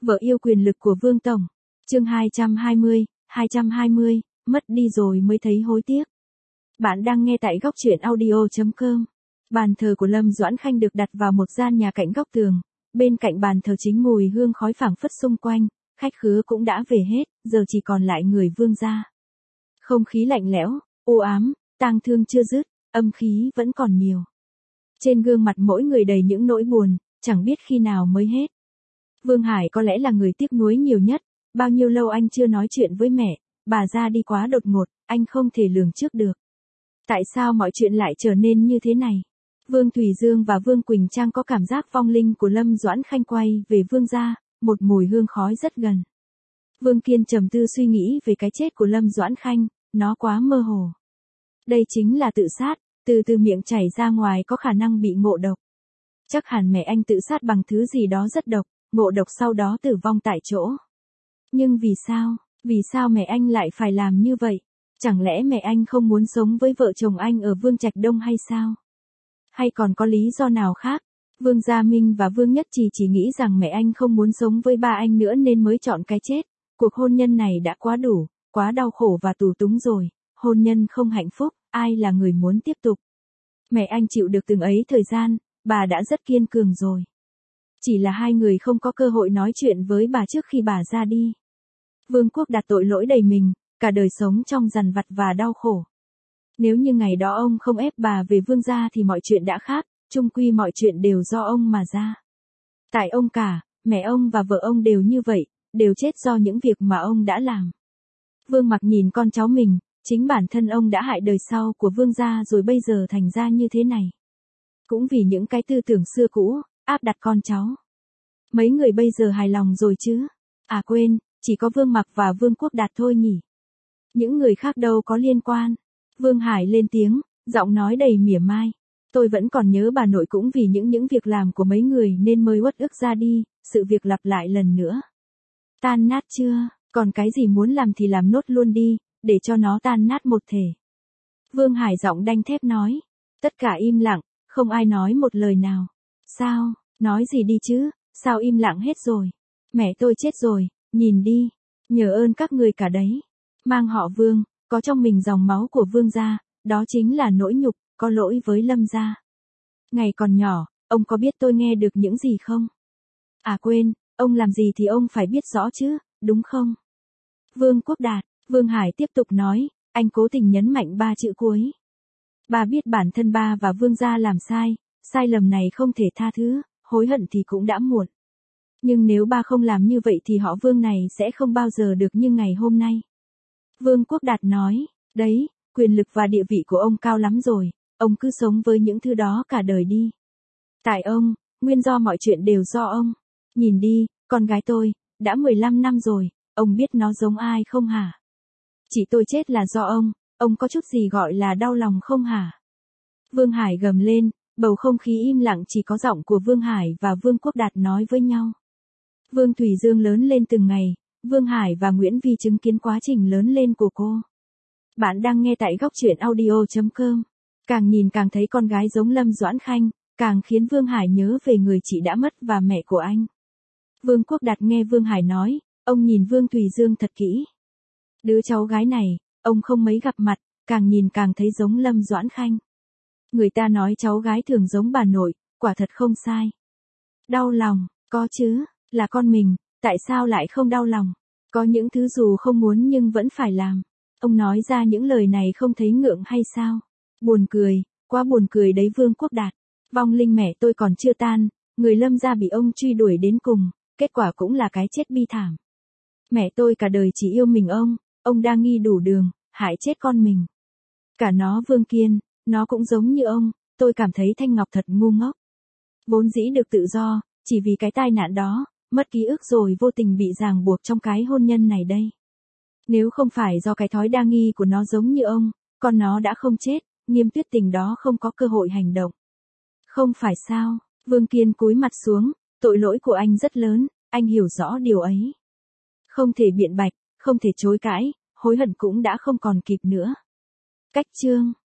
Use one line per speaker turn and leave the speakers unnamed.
Vợ yêu quyền lực của Vương Tổng. Chương 220, mất đi rồi mới thấy hối tiếc. Bạn đang nghe tại góc truyện audio.com. Bàn thờ của Lâm Doãn Khanh được đặt vào một gian nhà cạnh góc tường. Bên cạnh bàn thờ chính mùi hương khói phảng phất xung quanh, khách khứa cũng đã về hết, giờ chỉ còn lại người Vương gia. Không khí lạnh lẽo, u ám, tang thương chưa dứt, âm khí vẫn còn nhiều. Trên gương mặt mỗi người đầy những nỗi buồn, chẳng biết khi nào mới hết. Vương Hải có lẽ là người tiếc nuối nhiều nhất, bao nhiêu lâu anh chưa nói chuyện với mẹ, bà ra đi quá đột ngột, anh không thể lường trước được. Tại sao mọi chuyện lại trở nên như thế này? Vương Thùy Dương và Vương Quỳnh Trang có cảm giác vong linh của Lâm Doãn Khanh quay về Vương gia, một mùi hương khói rất gần. Vương Kiên trầm tư suy nghĩ về cái chết của Lâm Doãn Khanh, nó quá mơ hồ. Đây chính là tự sát, từ miệng chảy ra ngoài có khả năng bị ngộ độc. Chắc hẳn mẹ anh tự sát bằng thứ gì đó rất độc, ngộ độc sau đó tử vong tại chỗ. Nhưng vì sao mẹ anh lại phải làm như vậy? Chẳng lẽ mẹ anh không muốn sống với vợ chồng anh ở Vương Trạch Đông hay sao? Hay còn có lý do nào khác? Vương Gia Minh và Vương Nhất Trì chỉ nghĩ rằng mẹ anh không muốn sống với ba anh nữa nên mới chọn cái chết. Cuộc hôn nhân này đã quá đủ, quá đau khổ và tù túng rồi. Hôn nhân không hạnh phúc, ai là người muốn tiếp tục? Mẹ anh chịu được từng ấy thời gian, bà đã rất kiên cường rồi. Chỉ là hai người không có cơ hội nói chuyện với bà trước khi bà ra đi. Vương Quốc đặt tội lỗi đầy mình, cả đời sống trong dằn vặt và đau khổ. Nếu như ngày đó ông không ép bà về Vương gia thì mọi chuyện đã khác, chung quy mọi chuyện đều do ông mà ra. Tại ông cả, mẹ ông và vợ ông đều như vậy, đều chết do những việc mà ông đã làm. Vương Mặc nhìn con cháu mình, chính bản thân ông đã hại đời sau của Vương gia rồi bây giờ thành ra như thế này. Cũng vì những cái tư tưởng xưa cũ, áp đặt con cháu. Mấy người bây giờ hài lòng rồi chứ? À quên, chỉ có Vương Mặc và Vương Quốc Đạt thôi nhỉ. Những người khác đâu có liên quan. Vương Hải lên tiếng, giọng nói đầy mỉa mai. Tôi vẫn còn nhớ bà nội cũng vì những việc làm của mấy người nên mới uất ức ra đi, sự việc lặp lại lần nữa. Tan nát chưa, còn cái gì muốn làm thì làm nốt luôn đi, để cho nó tan nát một thể. Vương Hải giọng đanh thép nói. Tất cả im lặng, không ai nói một lời nào. Sao, nói gì đi chứ, sao im lặng hết rồi? Mẹ tôi chết rồi, nhìn đi, nhờ ơn các người cả đấy. Mang họ Vương, có trong mình dòng máu của Vương gia, đó chính là nỗi nhục, có lỗi với Lâm gia. Ngày còn nhỏ, ông có biết tôi nghe được những gì không? À quên, ông làm gì thì ông phải biết rõ chứ, đúng không? Vương Quốc Đạt, Vương Hải tiếp tục nói, anh cố tình nhấn mạnh ba chữ cuối. Ba biết bản thân ba và Vương gia làm sai, sai lầm này không thể tha thứ, hối hận thì cũng đã muộn. Nhưng nếu ba không làm như vậy thì họ Vương này sẽ không bao giờ được như ngày hôm nay. Vương Quốc Đạt nói, đấy, quyền lực và địa vị của ông cao lắm rồi, ông cứ sống với những thứ đó cả đời đi. Tại ông, nguyên do mọi chuyện đều do ông. Nhìn đi, con gái tôi, đã 15 năm rồi, ông biết nó giống ai không hả? Chỉ tôi chết là do ông có chút gì gọi là đau lòng không hả? Vương Hải gầm lên, bầu không khí im lặng chỉ có giọng của Vương Hải và Vương Quốc Đạt nói với nhau. Vương Thùy Dương lớn lên từng ngày, Vương Hải và Nguyễn Vi chứng kiến quá trình lớn lên của cô. Bạn đang nghe tại góc truyện audio.com. Càng nhìn càng thấy con gái giống Lâm Doãn Khanh, càng khiến Vương Hải nhớ về người chị đã mất và mẹ của anh. Vương Quốc Đạt nghe Vương Hải nói, ông nhìn Vương Thùy Dương thật kỹ. Đứa cháu gái này, ông không mấy gặp mặt, càng nhìn càng thấy giống Lâm Doãn Khanh. Người ta nói cháu gái thường giống bà nội, quả thật không sai. Đau lòng, có chứ, là con mình, tại sao lại không đau lòng? Có những thứ dù không muốn nhưng vẫn phải làm. Ông nói ra những lời này không thấy ngượng hay sao? Buồn cười, quá buồn cười đấy Vương Quốc Đạt. Vong linh mẹ tôi còn chưa tan, người Lâm gia bị ông truy đuổi đến cùng, kết quả cũng là cái chết bi thảm. Mẹ tôi cả đời chỉ yêu mình ông đa nghi đủ đường, hại chết con mình. Cả nó Vương Kiên, nó cũng giống như ông, tôi cảm thấy Thanh Ngọc thật ngu ngốc. Vốn dĩ được tự do, chỉ vì cái tai nạn đó, mất ký ức rồi vô tình bị ràng buộc trong cái hôn nhân này đây. Nếu không phải do cái thói đa nghi của nó giống như ông, con nó đã không chết, Nghiêm Tuyết Tình đó không có cơ hội hành động. Không phải sao, Vương Kiên cúi mặt xuống, tội lỗi của anh rất lớn, anh hiểu rõ điều ấy. Không thể biện bạch, không thể chối cãi, hối hận cũng đã không còn kịp nữa. Cách chương